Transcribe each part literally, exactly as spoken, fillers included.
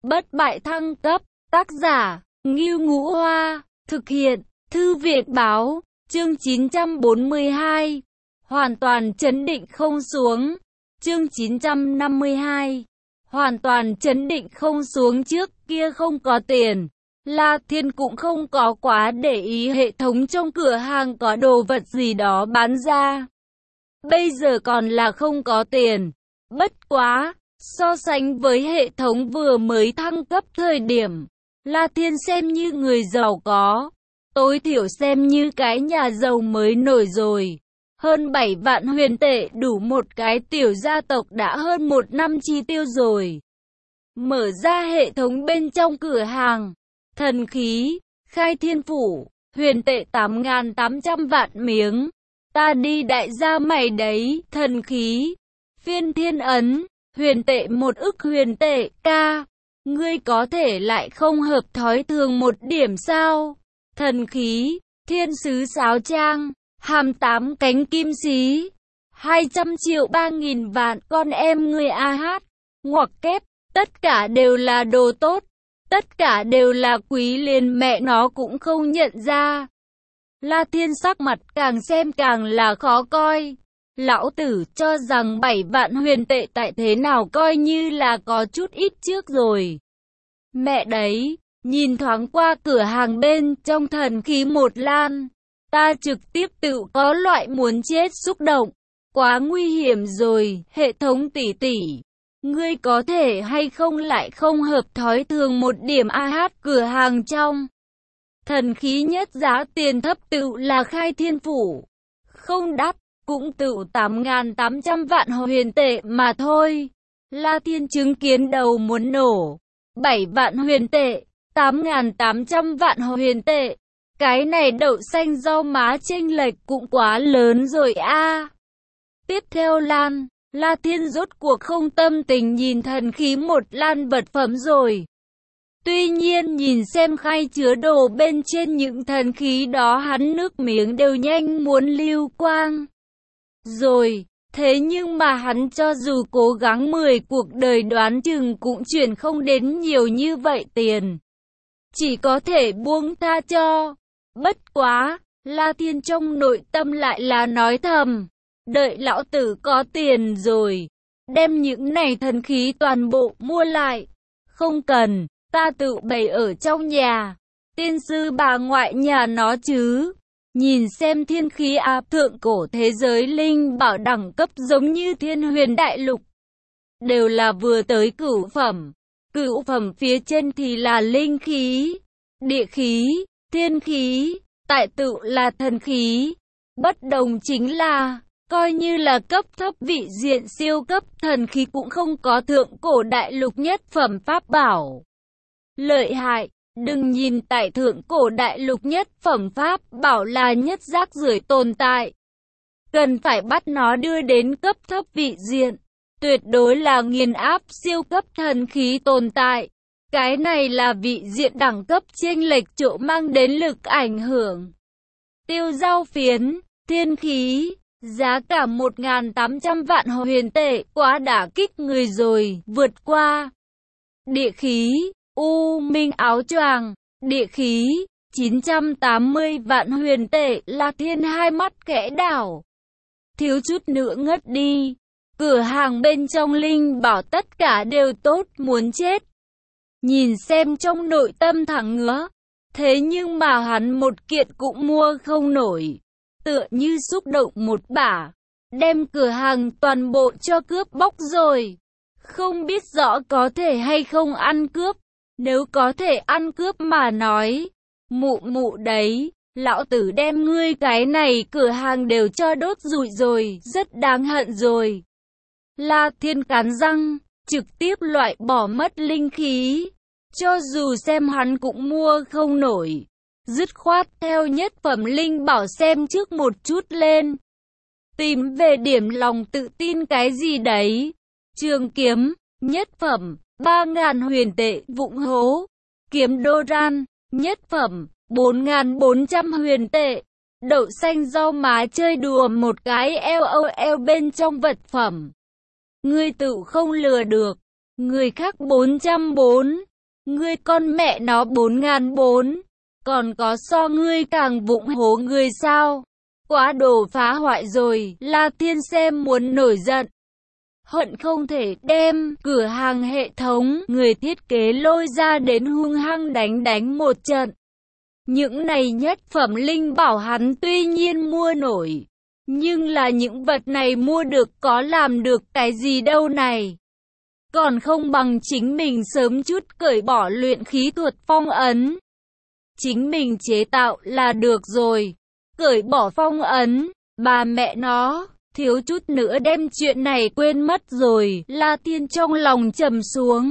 Bất bại thăng cấp, tác giả, Ngưu Ngũ Hoa, thực hiện, Thư viện báo, chương chín trăm bốn mươi hai, hoàn toàn chấn định không xuống, chương chín trăm năm mươi hai, hoàn toàn chấn định không xuống. Trước kia không có tiền, La Thiên cũng không có quá để ý hệ thống trong cửa hàng có đồ vật gì đó bán ra. Bây giờ còn là không có tiền, bất quá, so sánh với hệ thống vừa mới thăng cấp thời điểm, La Thiên xem như người giàu có, tối thiểu xem như cái nhà giàu mới nổi rồi. Hơn bảy vạn huyền tệ đủ một cái tiểu gia tộc đã hơn một năm chi tiêu rồi. Mở ra hệ thống bên trong cửa hàng, thần khí, khai thiên phủ, huyền tệ tám nghìn tám trăm vạn miếng. Ta đi đại gia mày đấy, thần khí, phiên thiên ấn, huyền tệ một ức huyền tệ, ca. Ngươi có thể lại không hợp thói thường một điểm sao? Thần khí, thiên sứ sáo trang, hàm tám cánh kim xí, hai trăm triệu ba nghìn vạn con em ngươi a hát, ngoặc kép, tất cả đều là đồ tốt, tất cả đều là quý, liền mẹ nó cũng không nhận ra. La Thiên sắc mặt càng xem càng là khó coi. Lão tử cho rằng bảy vạn huyền tệ tại thế nào coi như là có chút ít trước rồi. Mẹ đấy, nhìn thoáng qua cửa hàng bên trong thần khí một lan, ta trực tiếp tự có loại muốn chết xúc động. Quá nguy hiểm rồi, hệ thống tỷ tỷ. Ngươi có thể hay không lại không hợp thói thường một điểm a hát cửa hàng trong. Thần khí nhất giá tiền thấp tự là khai thiên phủ. Không đắt, cũng tự tám nghìn tám trăm vạn huyền tệ mà thôi. La Thiên chứng kiến đầu muốn nổ. bảy vạn huyền tệ, tám nghìn tám trăm vạn huyền tệ. Cái này đậu xanh rau má chênh lệch cũng quá lớn rồi a. Tiếp theo lan, La Thiên rốt cuộc không tâm tình nhìn thần khí một lan vật phẩm rồi. Tuy nhiên nhìn xem khay chứa đồ bên trên những thần khí đó hắn nước miếng đều nhanh muốn lưu quang. Rồi, thế nhưng mà hắn cho dù cố gắng mười cuộc đời đoán chừng cũng chuyển không đến nhiều như vậy tiền. Chỉ có thể buông tha cho. Bất quá, La Thiên trong nội tâm lại là nói thầm. Đợi lão tử có tiền rồi, đem những này thần khí toàn bộ mua lại. Không cần, ta tự bày ở trong nhà. Tiên sư bà ngoại nhà nó chứ. Nhìn xem thiên khí áp thượng cổ thế giới linh bảo đẳng cấp giống như thiên huyền đại lục. Đều là vừa tới cửu phẩm. Cửu phẩm phía trên thì là linh khí, địa khí, thiên khí, tại tự là thần khí. Bất đồng chính là, coi như là cấp thấp vị diện siêu cấp thần khí cũng không có thượng cổ đại lục nhất phẩm pháp bảo. Lợi hại. Đừng nhìn tại thượng cổ đại lục nhất phẩm pháp bảo là nhất rác rưởi tồn tại. Cần phải bắt nó đưa đến cấp thấp vị diện. Tuyệt đối là nghiền áp siêu cấp thần khí tồn tại. Cái này là vị diện đẳng cấp chênh lệch chỗ mang đến lực ảnh hưởng. Tiêu giao phiến, thiên khí, giá cả một nghìn tám trăm vạn huyền tệ, quá đả kích người rồi, vượt qua. Địa khí, U Minh áo choàng, địa khí, chín trăm tám mươi vạn huyền tệ. La Thiên hai mắt khẽ đảo, thiếu chút nữa ngất đi. Cửa hàng bên trong linh bảo tất cả đều tốt muốn chết. Nhìn xem trong nội tâm thẳng ngứa. Thế nhưng mà hắn một kiện cũng mua không nổi. Tựa như xúc động một bả, đem cửa hàng toàn bộ cho cướp bóc rồi. Không biết rõ có thể hay không ăn cướp. Nếu có thể ăn cướp mà nói, mụ mụ đấy, lão tử đem ngươi cái này cửa hàng đều cho đốt rụi rồi, rất đáng hận rồi. La Thiên cắn răng, trực tiếp loại bỏ mất linh khí, cho dù xem hắn cũng mua không nổi. Dứt khoát theo nhất phẩm linh bảo xem trước một chút lên. Tìm về điểm lòng tự tin cái gì đấy. Trường kiếm, nhất phẩm. ba nghìn huyền tệ vụng hố, kiếm đô ran, nhất phẩm, bốn nghìn bốn trăm huyền tệ, đậu xanh rau má chơi đùa một cái lol bên trong vật phẩm. Ngươi tự không lừa được, người khác bốn trăm bốn, Ngươi con mẹ nó bốn ngàn bốn, còn có so ngươi càng vụng hố người sao? Quá đồ phá hoại rồi, La Thiên xem muốn nổi giận. Hận không thể đem cửa hàng hệ thống người thiết kế lôi ra đến hung hăng đánh đánh một trận. Những này nhất phẩm linh bảo hắn tuy nhiên mua nổi, nhưng là những vật này mua được có làm được cái gì đâu này. Còn không bằng chính mình sớm chút cởi bỏ luyện khí thuật phong ấn. Chính mình chế tạo là được rồi. Cởi bỏ phong ấn, bà mẹ nó, thiếu chút nữa đem chuyện này quên mất rồi. La Thiên trong lòng trầm xuống.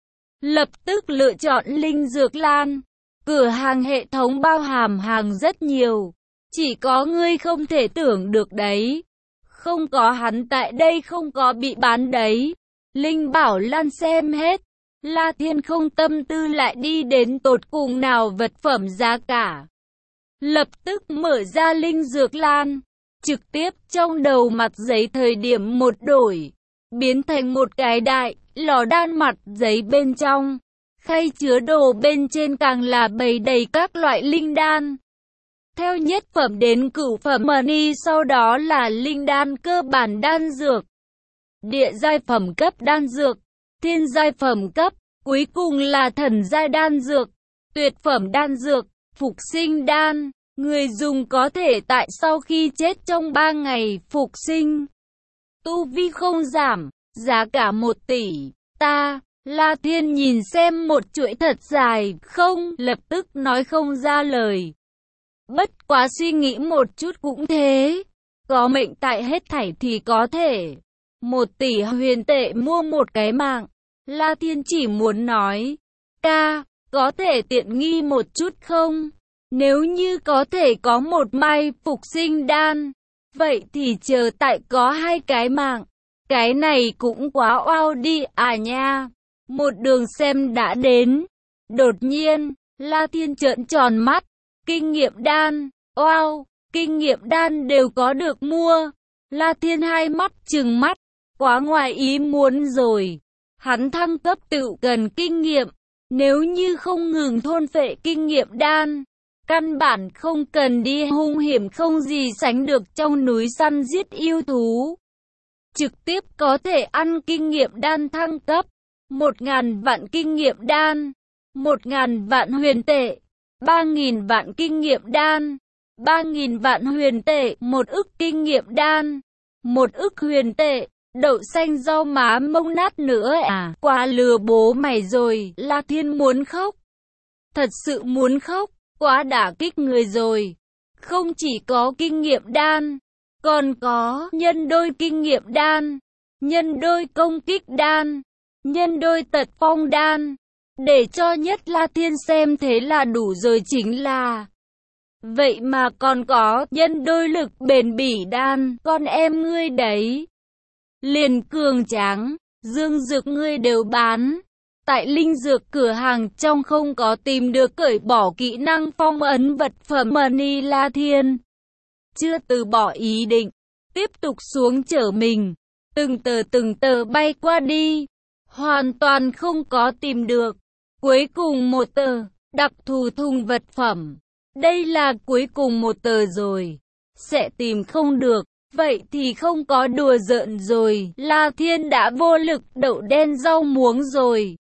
Lập tức lựa chọn linh dược lan. Cửa hàng hệ thống bao hàm hàng rất nhiều. Chỉ có ngươi không thể tưởng được đấy. Không có hắn tại đây không có bị bán đấy. Linh bảo lan xem hết. La Thiên không tâm tư lại đi đến tột cùng nào vật phẩm giá cả. Lập tức mở ra linh dược lan. Trực tiếp trong đầu mặt giấy thời điểm một đổi. Biến thành một cái đại, lò đan mặt giấy bên trong. Khay chứa đồ bên trên càng là bày đầy các loại linh đan. Theo nhất phẩm đến cửu phẩm mani, sau đó là linh đan cơ bản đan dược. Địa giai phẩm cấp đan dược. Thiên giai phẩm cấp. Cuối cùng là thần giai đan dược. Tuyệt phẩm đan dược. Phục sinh đan. Người dùng có thể tại sau khi chết trong ba ngày phục sinh. Tu vi không giảm. Giá cả một tỷ. Ta, La Thiên nhìn xem một chuỗi thật dài, không, lập tức nói không ra lời. Bất quá suy nghĩ một chút cũng thế. Có mệnh tại hết thảy thì có thể. Một tỷ huyền tệ mua một cái mạng. La Thiên chỉ muốn nói. Ca, có thể tiện nghi một chút không? Nếu như có thể có một mai phục sinh đan. Vậy thì chờ tại có hai cái mạng. Cái này cũng quá oao đi à nha. Một đường xem đã đến. Đột nhiên, La Thiên trợn tròn mắt. Kinh nghiệm đan, oao, kinh nghiệm đan đều có được mua. La Thiên hai mắt trừng mắt. Quá ngoài ý muốn rồi. Hắn thăng cấp tự cần kinh nghiệm. Nếu như không ngừng thôn phệ kinh nghiệm đan, căn bản không cần đi hung hiểm không gì sánh được trong núi săn giết yêu thú. Trực tiếp có thể ăn kinh nghiệm đan thăng cấp. Một ngàn vạn kinh nghiệm đan. Một ngàn vạn huyền tệ. Ba nghìn vạn kinh nghiệm đan. Ba nghìn vạn huyền tệ. Một ức kinh nghiệm đan. Một ức huyền tệ. Đậu xanh rau má mông nát nữa à. Quá lừa bố mày rồi. La Thiên muốn khóc. Thật sự muốn khóc. Quá đả kích người rồi. Không chỉ có kinh nghiệm đan. Còn có nhân đôi kinh nghiệm đan. Nhân đôi công kích đan. Nhân đôi tật phong đan. Để cho nhất La Thiên xem thế là đủ rồi chính là. Vậy mà còn có nhân đôi lực bền bỉ đan. Con em ngươi đấy. Liền cường tráng, dương dược ngươi đều bán. Tại linh dược cửa hàng trong không có tìm được cởi bỏ kỹ năng phong ấn vật phẩm mani. La Thiên chưa từ bỏ ý định, tiếp tục xuống chở mình. Từng tờ từng tờ bay qua đi. Hoàn toàn không có tìm được. Cuối cùng một tờ, đặc thù thùng vật phẩm. Đây là cuối cùng một tờ rồi. Sẽ tìm không được. Vậy thì không có đùa giỡn rồi. La Thiên đã vô lực đậu đen rau muống rồi.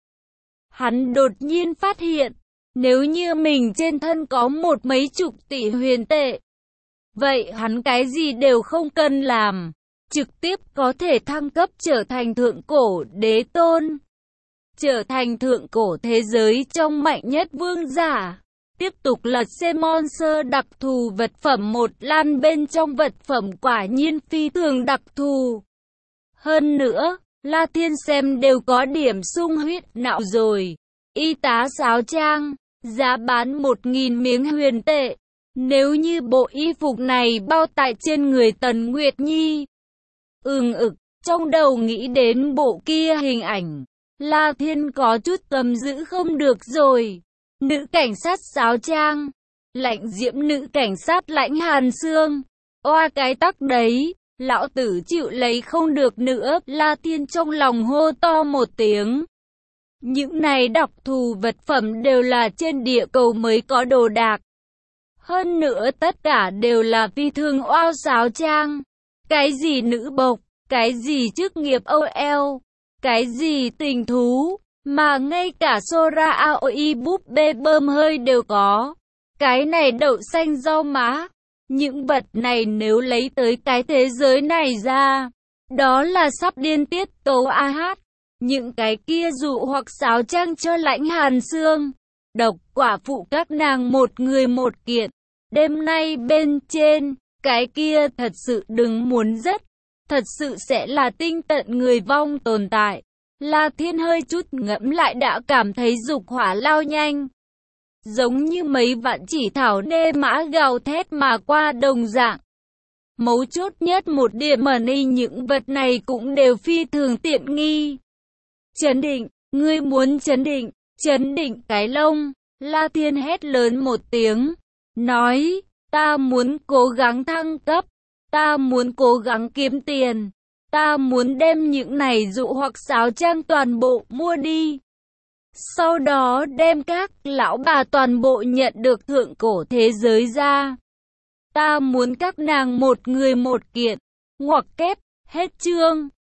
Hắn đột nhiên phát hiện. Nếu như mình trên thân có một mấy chục tỷ huyền tệ. Vậy hắn cái gì đều không cần làm. Trực tiếp có thể thăng cấp trở thành thượng cổ đế tôn. Trở thành thượng cổ thế giới trong mạnh nhất vương giả. Tiếp tục lật xem monster đặc thù vật phẩm một lan bên trong vật phẩm quả nhiên phi thường đặc thù. Hơn nữa, La Thiên xem đều có điểm sung huyết não rồi. Y tá sáo trang, giá bán một nghìn miếng huyền tệ. Nếu như bộ y phục này bao tại trên người Tần Nguyệt Nhi. Ừm ực, trong đầu nghĩ đến bộ kia hình ảnh. La Thiên có chút cầm giữ không được rồi. Nữ cảnh sát sáo trang. Lạnh diễm nữ cảnh sát lãnh hàn xương. Oa cái tắc đấy. Lão tử chịu lấy không được nữa. La Thiên trong lòng hô to một tiếng. Những này đặc thù vật phẩm đều là trên địa cầu mới có đồ đạc. Hơn nữa tất cả đều là phi thường oao sáo trang. Cái gì nữ bộc, cái gì chức nghiệp ô lờ, cái gì tình thú, mà ngay cả Sora Aoi búp bê bơm hơi đều có. Cái này đậu xanh rau má. Những vật này nếu lấy tới cái thế giới này ra, đó là sắp điên tiết tấu a hát. Những cái kia dụ hoặc sáo trang cho Lãnh Hàn Xương, Độc Quả Phụ các nàng một người một kiện. Đêm nay bên trên, cái kia thật sự đừng muốn rất, thật sự sẽ là tinh tận người vong tồn tại. La Thiên hơi chút ngẫm lại đã cảm thấy dục hỏa lao nhanh. Giống như mấy vạn chỉ thảo nê mã gào thét mà qua đồng dạng. Mấu chốt nhất một điểm mà ni những vật này cũng đều phi thường tiện nghi. Chấn định, ngươi muốn chấn định, chấn định cái lông. La Thiên hét lớn một tiếng, nói, ta muốn cố gắng thăng cấp, ta muốn cố gắng kiếm tiền, ta muốn đem những này dụ hoặc sáo trang toàn bộ mua đi. Sau đó đem các lão bà toàn bộ nhận được thượng cổ thế giới ra. Ta muốn các nàng một người một kiện, ngoặc kép, hết chương.